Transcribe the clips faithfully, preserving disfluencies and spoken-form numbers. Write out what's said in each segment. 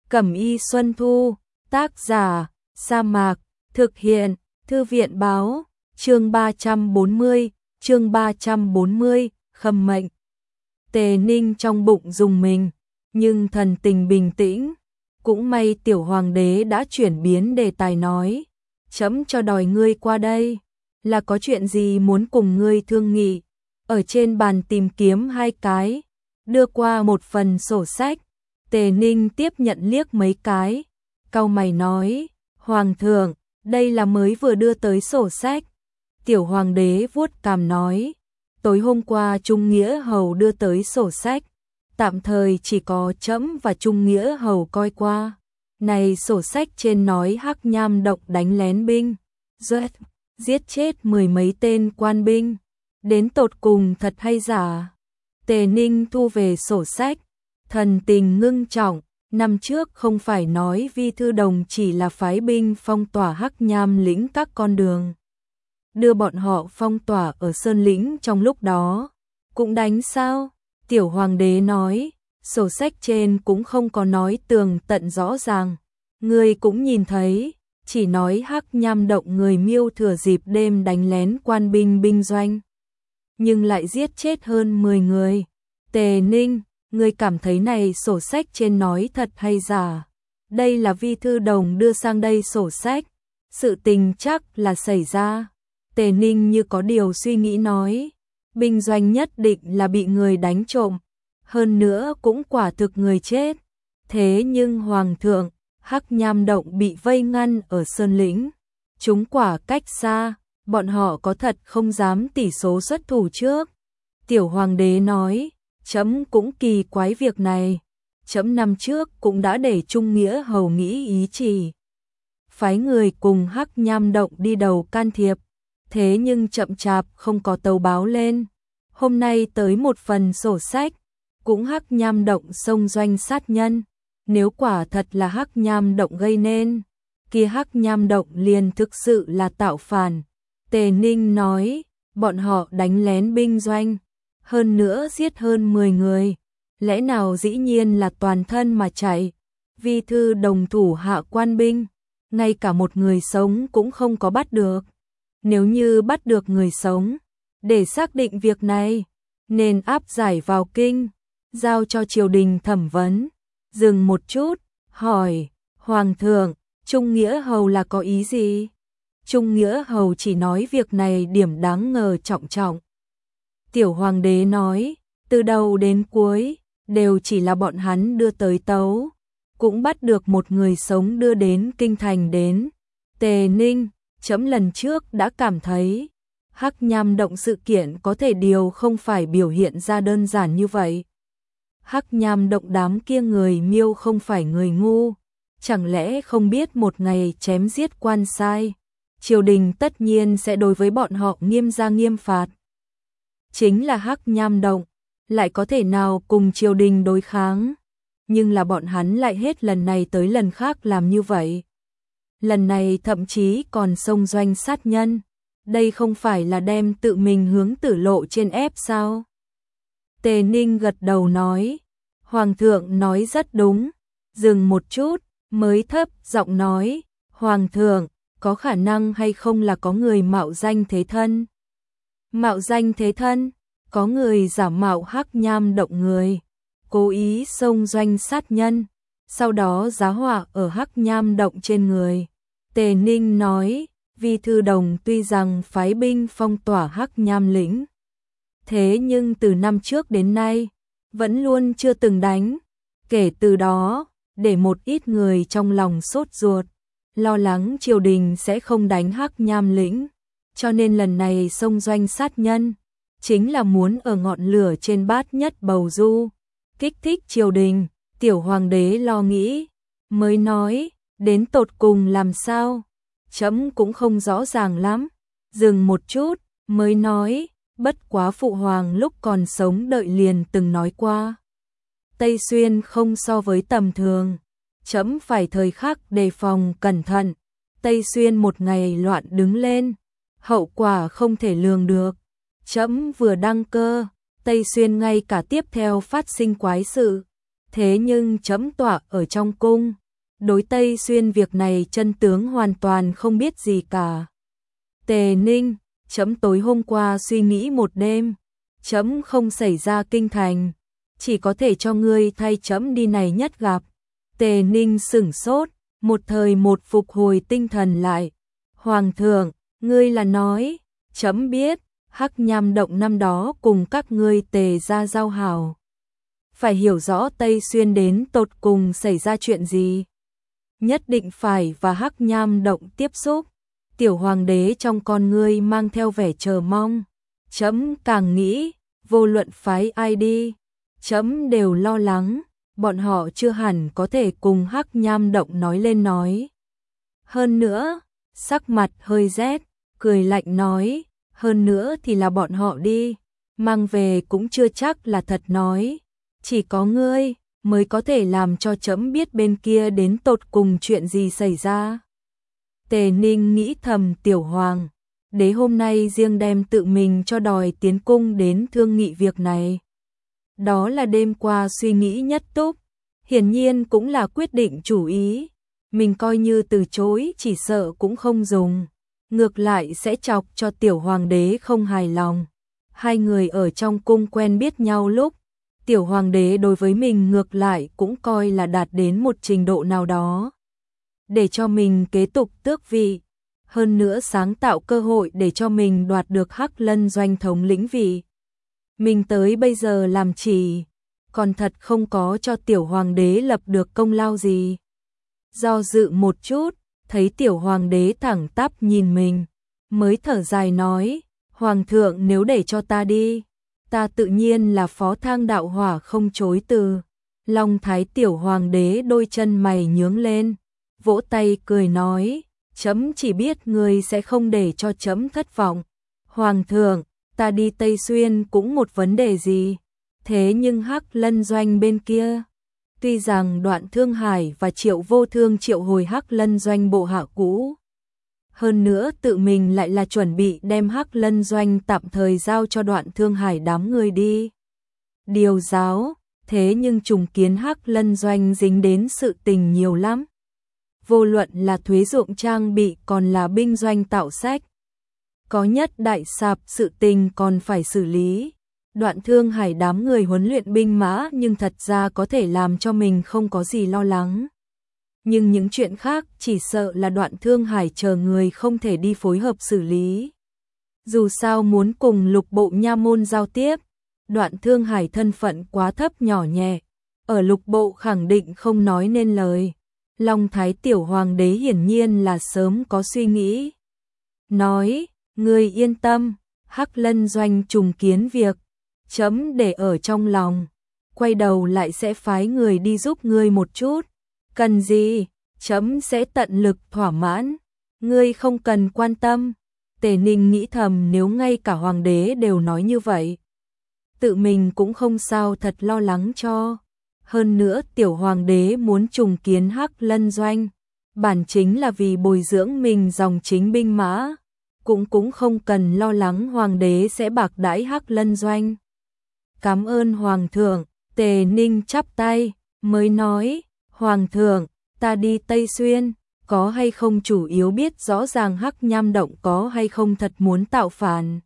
Cẩm y Xuân Thu, tác giả, Sa Mạc, thực hiện, Thư viện báo, chương ba trăm bốn mươi, chương ba trăm bốn mươi, khâm mệnh. Tề Ninh trong bụng dùng mình, nhưng thần tình bình tĩnh. Cũng may tiểu hoàng đế đã chuyển biến đề tài nói. Chấm cho đòi ngươi qua đây, là có chuyện gì muốn cùng ngươi thương nghị. Ở trên bàn tìm kiếm hai cái, đưa qua một phần sổ sách. Tề Ninh tiếp nhận liếc mấy cái, cau mày nói, Hoàng thượng, đây là mới vừa đưa tới sổ sách. Tiểu hoàng đế vuốt cằm nói, tối hôm qua Trung Nghĩa Hầu đưa tới sổ sách, tạm thời chỉ có trẫm và Trung Nghĩa Hầu coi qua. Này sổ sách trên nói Hắc Nham Động đánh lén binh, giết, giết chết mười mấy tên quan binh, đến tột cùng thật hay giả? Tề Ninh thu về sổ sách, thần tình ngưng trọng. Năm trước không phải nói Vi Thư Đồng chỉ là phái binh phong tỏa Hắc Nham lĩnh các con đường, đưa bọn họ phong tỏa ở Sơn lĩnh trong lúc đó, cũng đánh sao? Tiểu hoàng đế nói, sổ sách trên cũng không có nói tường tận rõ ràng, người cũng nhìn thấy, chỉ nói Hắc Nham Động người Miêu thừa dịp đêm đánh lén quan binh binh doanh, nhưng lại giết chết hơn mười người. Tề Ninh, ngươi cảm thấy này sổ sách trên nói thật hay giả? Đây là Vi Thư Đồng đưa sang đây sổ sách, sự tình chắc là xảy ra. Tề Ninh như có điều suy nghĩ nói, binh doanh nhất định là bị người đánh trộm, hơn nữa cũng quả thực người chết. Thế nhưng Hoàng thượng, Hắc Nham Động bị vây ngăn ở Sơn lĩnh, chúng quả cách xa, bọn họ có thật không dám tỉ số xuất thủ trước. Tiểu hoàng đế nói, chấm cũng kỳ quái việc này, chấm năm trước cũng đã để Trung Nghĩa Hầu nghĩ ý chỉ, phái người cùng Hắc Nham Động đi đầu can thiệp, thế nhưng chậm chạp không có tấu báo lên. Hôm nay tới một phần sổ sách, cũng Hắc Nham Động xông doanh sát nhân, nếu quả thật là Hắc Nham Động gây nên, kia Hắc Nham Động liền thực sự là tạo phản. Tề Ninh nói, bọn họ đánh lén binh doanh, hơn nữa giết hơn mười người, lẽ nào dĩ nhiên là toàn thân mà chạy? Vi Thư Đồng thủ hạ quan binh, ngay cả một người sống cũng không có bắt được. Nếu như bắt được người sống, để xác định việc này, nên áp giải vào kinh, giao cho triều đình thẩm vấn. Dừng một chút, hỏi, Hoàng thượng, Trung Nghĩa Hầu là có ý gì? Trung Nghĩa Hầu chỉ nói việc này điểm đáng ngờ trọng trọng. Tiểu hoàng đế nói, từ đầu đến cuối, đều chỉ là bọn hắn đưa tới tấu, cũng bắt được một người sống đưa đến kinh thành đến. Tề Ninh, chấm lần trước đã cảm thấy, Hắc Nham Động sự kiện có thể điều không phải biểu hiện ra đơn giản như vậy. Hắc Nham Động đám kia người Miêu không phải người ngu, chẳng lẽ không biết một ngày chém giết quan sai, triều đình tất nhiên sẽ đối với bọn họ nghiêm ra nghiêm phạt. Chính là Hắc Nham Động, lại có thể nào cùng triều đình đối kháng, nhưng là bọn hắn lại hết lần này tới lần khác làm như vậy. Lần này thậm chí còn xông doanh sát nhân, đây không phải là đem tự mình hướng tử lộ trên ép sao? Tề Ninh gật đầu nói, Hoàng thượng nói rất đúng. Dừng một chút, mới thấp giọng nói, Hoàng thượng, có khả năng hay không là có người mạo danh thế thân? Mạo danh thế thân, có người giả mạo Hắc Nham Động người, cố ý xông doanh sát nhân, sau đó giá họa ở Hắc Nham Động trên người. Tề Ninh nói, Vi Thư Đồng tuy rằng phái binh phong tỏa Hắc Nham lĩnh, thế nhưng từ năm trước đến nay, vẫn luôn chưa từng đánh. Kể từ đó, để một ít người trong lòng sốt ruột, lo lắng triều đình sẽ không đánh Hắc Nham lĩnh, cho nên lần này xông doanh sát nhân, chính là muốn ở ngọn lửa trên bát nhất bầu du, kích thích triều đình. Tiểu hoàng đế lo nghĩ, mới nói, đến tột cùng làm sao? Chấm cũng không rõ ràng lắm. Dừng một chút, mới nói, bất quá phụ hoàng lúc còn sống đợi liền từng nói qua. Tây Xuyên không so với tầm thường, chấm phải thời khắc đề phòng cẩn thận. Tây Xuyên một ngày loạn đứng lên, hậu quả không thể lường được. Chấm vừa đăng cơ, Tây Xuyên ngay cả tiếp theo phát sinh quái sự, thế nhưng chấm tọa ở trong cung, đối Tây Xuyên việc này chân tướng hoàn toàn không biết gì cả. Tề Ninh, chấm tối hôm qua suy nghĩ một đêm, chấm không xảy ra kinh thành, chỉ có thể cho ngươi thay chấm đi này nhất gặp. Tề Ninh sửng sốt, một thời một phục hồi tinh thần lại. Hoàng thượng, ngươi là nói, chấm biết, Hắc Nham Động năm đó cùng các ngươi Tề gia giao hảo. Phải hiểu rõ Tây Xuyên đến tột cùng xảy ra chuyện gì. Nhất định phải và Hắc Nham Động tiếp xúc. Tiểu hoàng đế trong con ngươi mang theo vẻ chờ mong. Chấm càng nghĩ, vô luận phái ai đi, chấm đều lo lắng, bọn họ chưa hẳn có thể cùng Hắc Nham Động nói lên nói. Hơn nữa, sắc mặt hơi rét, cười lạnh nói, hơn nữa thì là bọn họ đi, mang về cũng chưa chắc là thật nói, chỉ có ngươi mới có thể làm cho chấm biết bên kia đến tột cùng chuyện gì xảy ra. Tề Ninh nghĩ thầm tiểu hoàng đế hôm nay riêng đem tự mình cho đòi tiến cung đến thương nghị việc này. Đó là đêm qua suy nghĩ nhất túc, hiển nhiên cũng là quyết định chủ ý. Mình coi như từ chối chỉ sợ cũng không dùng, ngược lại sẽ chọc cho tiểu hoàng đế không hài lòng. Hai người ở trong cung quen biết nhau lúc, tiểu hoàng đế đối với mình ngược lại cũng coi là đạt đến một trình độ nào đó. Để cho mình kế tục tước vị, hơn nữa sáng tạo cơ hội để cho mình đoạt được Hắc Lân doanh thống lĩnh vị. Mình tới bây giờ làm chỉ, còn thật không có cho tiểu hoàng đế lập được công lao gì. Do dự một chút, thấy tiểu hoàng đế thẳng tắp nhìn mình, mới thở dài nói, hoàng thượng nếu để cho ta đi, ta tự nhiên là phó thang đạo hỏa không chối từ. Long Thái tiểu hoàng đế đôi chân mày nhướng lên, vỗ tay cười nói, chấm chỉ biết người sẽ không để cho chấm thất vọng. Hoàng thượng, ta đi Tây Xuyên cũng một vấn đề gì, thế nhưng Hắc Lân doanh bên kia, tuy rằng Đoạn Thương Hải và Triệu Vô Thương triệu hồi Hắc Lân doanh bộ hạ cũ, hơn nữa tự mình lại là chuẩn bị đem Hắc Lân doanh tạm thời giao cho Đoạn Thương Hải đám người đi điều giáo, thế nhưng trùng kiến Hắc Lân doanh dính đến sự tình nhiều lắm. Vô luận là thuế ruộng trang bị còn là binh doanh tạo sách, có nhất đại sạp sự tình còn phải xử lý. Đoạn Thương Hải đám người huấn luyện binh mã nhưng thật ra có thể làm cho mình không có gì lo lắng. Nhưng những chuyện khác chỉ sợ là Đoạn Thương Hải chờ người không thể đi phối hợp xử lý. Dù sao muốn cùng lục bộ nha môn giao tiếp, Đoạn Thương Hải thân phận quá thấp nhỏ nhẹ, ở lục bộ khẳng định không nói nên lời. Long Thái tiểu hoàng đế hiển nhiên là sớm có suy nghĩ. Nói, ngươi yên tâm, Hắc Lân doanh trùng kiến việc, chấm để ở trong lòng, quay đầu lại sẽ phái người đi giúp ngươi một chút. Cần gì, chấm sẽ tận lực thỏa mãn, ngươi không cần quan tâm. Tề Ninh nghĩ thầm nếu ngay cả hoàng đế đều nói như vậy, tự mình cũng không sao thật lo lắng cho. Hơn nữa tiểu hoàng đế muốn trùng kiến Hắc Lân doanh, bản chính là vì bồi dưỡng mình dòng chính binh mã, cũng cũng không cần lo lắng hoàng đế sẽ bạc đãi Hắc Lân doanh. Cảm ơn hoàng thượng. Tề Ninh chắp tay, mới nói, hoàng thượng, ta đi Tây Xuyên, có hay không chủ yếu biết rõ ràng Hắc Nham Động có hay không thật muốn tạo phản.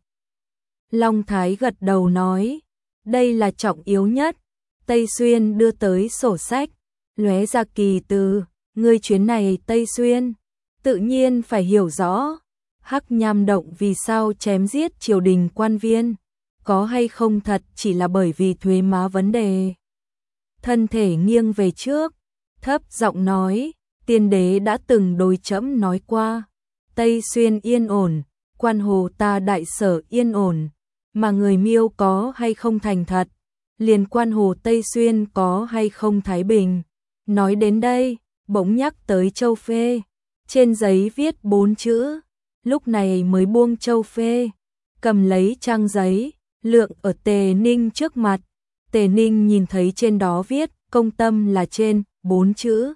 Long Thái gật đầu nói, đây là trọng yếu nhất. Tây Xuyên đưa tới sổ sách, lóe ra kỳ từ, ngươi chuyến này Tây Xuyên, tự nhiên phải hiểu rõ, Hắc Nham Động vì sao chém giết triều đình quan viên, có hay không thật chỉ là bởi vì thuế má vấn đề. Thân thể nghiêng về trước, thấp giọng nói, tiên đế đã từng đối chấm nói qua, Tây Xuyên yên ổn, quan hồ ta đại sở yên ổn, mà người Miêu có hay không thành thật, liền quan hồ Tây Xuyên có hay không thái bình. Nói đến đây, bỗng nhắc tới Châu Phê, trên giấy viết bốn chữ, lúc này mới buông Châu Phê, cầm lấy trang giấy, lượng ở Tề Ninh trước mặt. Tề Ninh nhìn thấy trên đó viết, công tâm là trên, bốn chữ.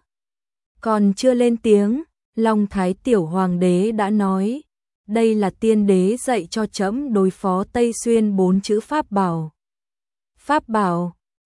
Còn chưa lên tiếng, Long Thái tiểu hoàng đế đã nói, đây là tiên đế dạy cho chấm đối phó Tây Xuyên bốn chữ pháp bảo. Pháp bảo,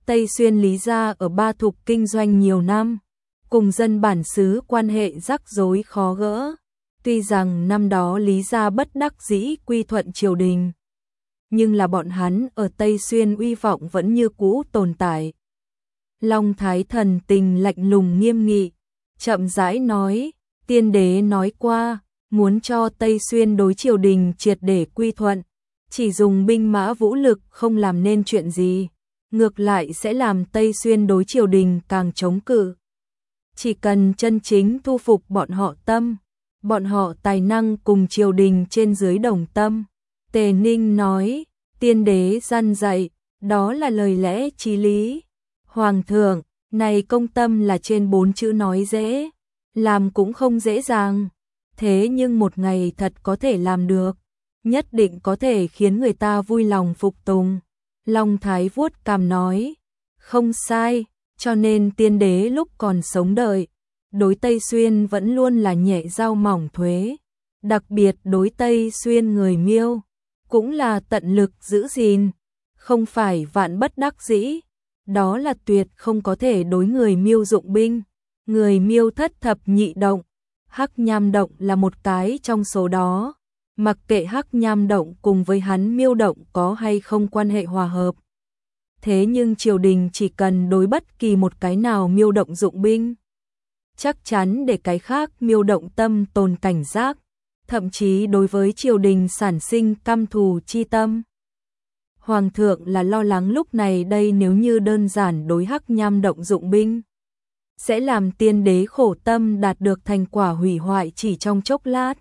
Tây Xuyên Lý gia ở Ba Thục kinh doanh nhiều năm, cùng dân bản xứ quan hệ rắc rối khó gỡ. Tuy rằng năm đó Lý gia bất đắc dĩ quy thuận triều đình, nhưng là bọn hắn ở Tây Xuyên uy vọng vẫn như cũ tồn tại. Long Thái thần tình lạnh lùng nghiêm nghị, chậm rãi nói, tiên đế nói qua, muốn cho Tây Xuyên đối triều đình triệt để quy thuận, chỉ dùng binh mã vũ lực không làm nên chuyện gì, ngược lại sẽ làm Tây Xuyên đối triều đình càng chống cự. Chỉ cần chân chính thu phục bọn họ tâm, bọn họ tài năng cùng triều đình trên dưới đồng tâm. Tề Ninh nói, tiên đế gian dạy, đó là lời lẽ chí lý. Hoàng thượng, này công tâm là trên bốn chữ nói dễ, làm cũng không dễ dàng. Thế nhưng một ngày thật có thể làm được, nhất định có thể khiến người ta vui lòng phục tùng. Long Thái vuốt cằm nói, không sai, cho nên tiên đế lúc còn sống đời, đối Tây Xuyên vẫn luôn là nhẹ dao mỏng thuế, đặc biệt đối Tây Xuyên người Miêu, cũng là tận lực giữ gìn, không phải vạn bất đắc dĩ, đó là tuyệt không có thể đối người Miêu dụng binh. Người Miêu thất thập nhị động, Hắc Nham động là một cái trong số đó, mặc kệ Hắc Nham động cùng với hắn Miêu động có hay không quan hệ hòa hợp. Thế nhưng triều đình chỉ cần đối bất kỳ một cái nào Miêu động dụng binh, chắc chắn để cái khác Miêu động tâm tồn cảnh giác, thậm chí đối với triều đình sản sinh căm thù chi tâm. Hoàng thượng là lo lắng lúc này đây nếu như đơn giản đối Hắc Nham động dụng binh, sẽ làm tiên đế khổ tâm đạt được thành quả hủy hoại chỉ trong chốc lát.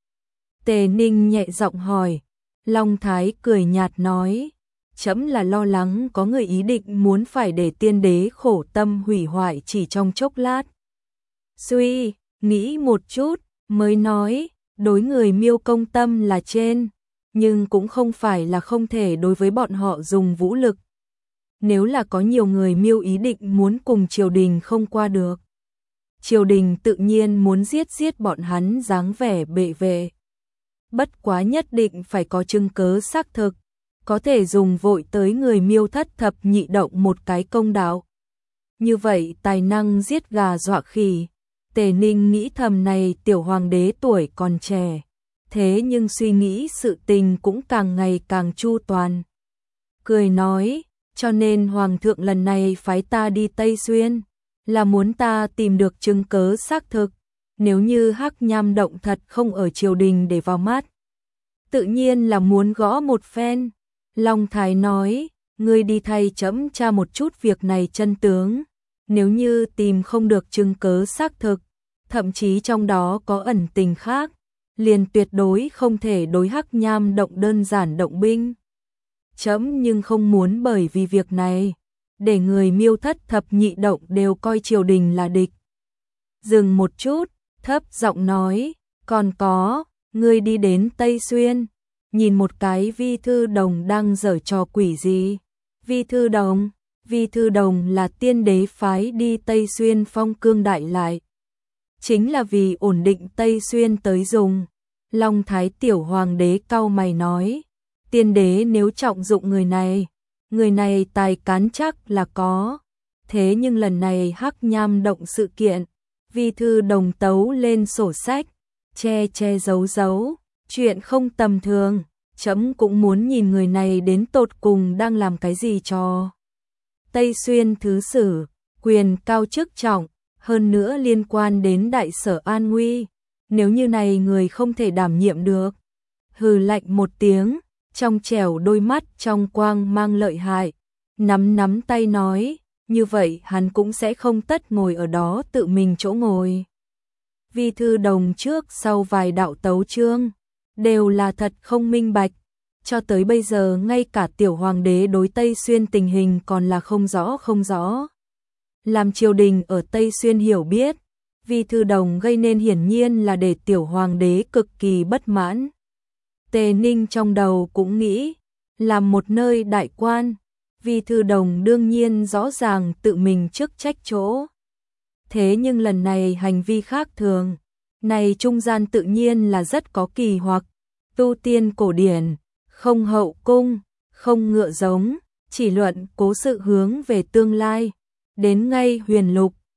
Tề Ninh nhẹ giọng hỏi, Long Thái cười nhạt nói, trẫm là lo lắng có người ý định muốn phải để tiên đế khổ tâm hủy hoại chỉ trong chốc lát. Suy, nghĩ một chút, mới nói, đối người Miêu công tâm là trên, nhưng cũng không phải là không thể đối với bọn họ dùng vũ lực. Nếu là có nhiều người Miêu ý định muốn cùng triều đình không qua được, triều đình tự nhiên muốn giết giết bọn hắn dáng vẻ bệ vệ. Bất quá nhất định phải có chứng cớ xác thực, có thể dùng vội tới người Miêu thất thập nhị động một cái công đạo. Như vậy tài năng giết gà dọa khỉ. Tề Ninh nghĩ thầm này tiểu hoàng đế tuổi còn trẻ, thế nhưng suy nghĩ sự tình cũng càng ngày càng chu toàn. Cười nói, cho nên hoàng thượng lần này phái ta đi Tây Xuyên, là muốn ta tìm được chứng cớ xác thực, nếu như Hắc Nham động thật không ở triều đình để vào mắt, tự nhiên là muốn gõ một phen. Long Thái nói, ngươi đi thay trẫm tra một chút việc này chân tướng, nếu như tìm không được chứng cớ xác thực, thậm chí trong đó có ẩn tình khác, liền tuyệt đối không thể đối Hắc Nham động đơn giản động binh. Trẫm nhưng không muốn bởi vì việc này, để người Miêu thất thập nhị động đều coi triều đình là địch. Dừng một chút, thấp giọng nói, còn có, ngươi đi đến Tây Xuyên, nhìn một cái Vi Thư Đồng đang giở trò quỷ gì. Vi Thư Đồng, Vi Thư Đồng là tiên đế phái đi Tây Xuyên phong cương đại lại, chính là vì ổn định Tây Xuyên tới dùng. Long Thái tiểu hoàng đế cau mày nói, tiên đế nếu trọng dụng người này, người này tài cán chắc là có, thế nhưng lần này Hắc Nham động sự kiện, Vi Thư Đồng tấu lên sổ sách, che che giấu giấu, chuyện không tầm thường, trẫm cũng muốn nhìn người này đến tột cùng đang làm cái gì cho. Tây Xuyên thứ sử, quyền cao chức trọng, hơn nữa liên quan đến đại sở an nguy, nếu như này người không thể đảm nhiệm được. Hừ lạnh một tiếng, trong trẻo đôi mắt trong quang mang lợi hại, nắm nắm tay nói, như vậy hắn cũng sẽ không tất ngồi ở đó tự mình chỗ ngồi. Vi Thư Đồng trước sau vài đạo tấu chương, đều là thật không minh bạch, cho tới bây giờ ngay cả tiểu hoàng đế đối Tây Xuyên tình hình còn là không rõ không rõ. Làm triều đình ở Tây Xuyên hiểu biết, Vi Thư Đồng gây nên hiển nhiên là để tiểu hoàng đế cực kỳ bất mãn. Tề Ninh trong đầu cũng nghĩ, làm một nơi đại quan, Vi Thư Đồng đương nhiên rõ ràng tự mình chức trách chỗ. Thế nhưng lần này hành vi khác thường, này trung gian tự nhiên là rất có kỳ hoặc, tu tiên cổ điển, không hậu cung, không ngựa giống, chỉ luận cố sự hướng về tương lai. Đến ngay huyền lục,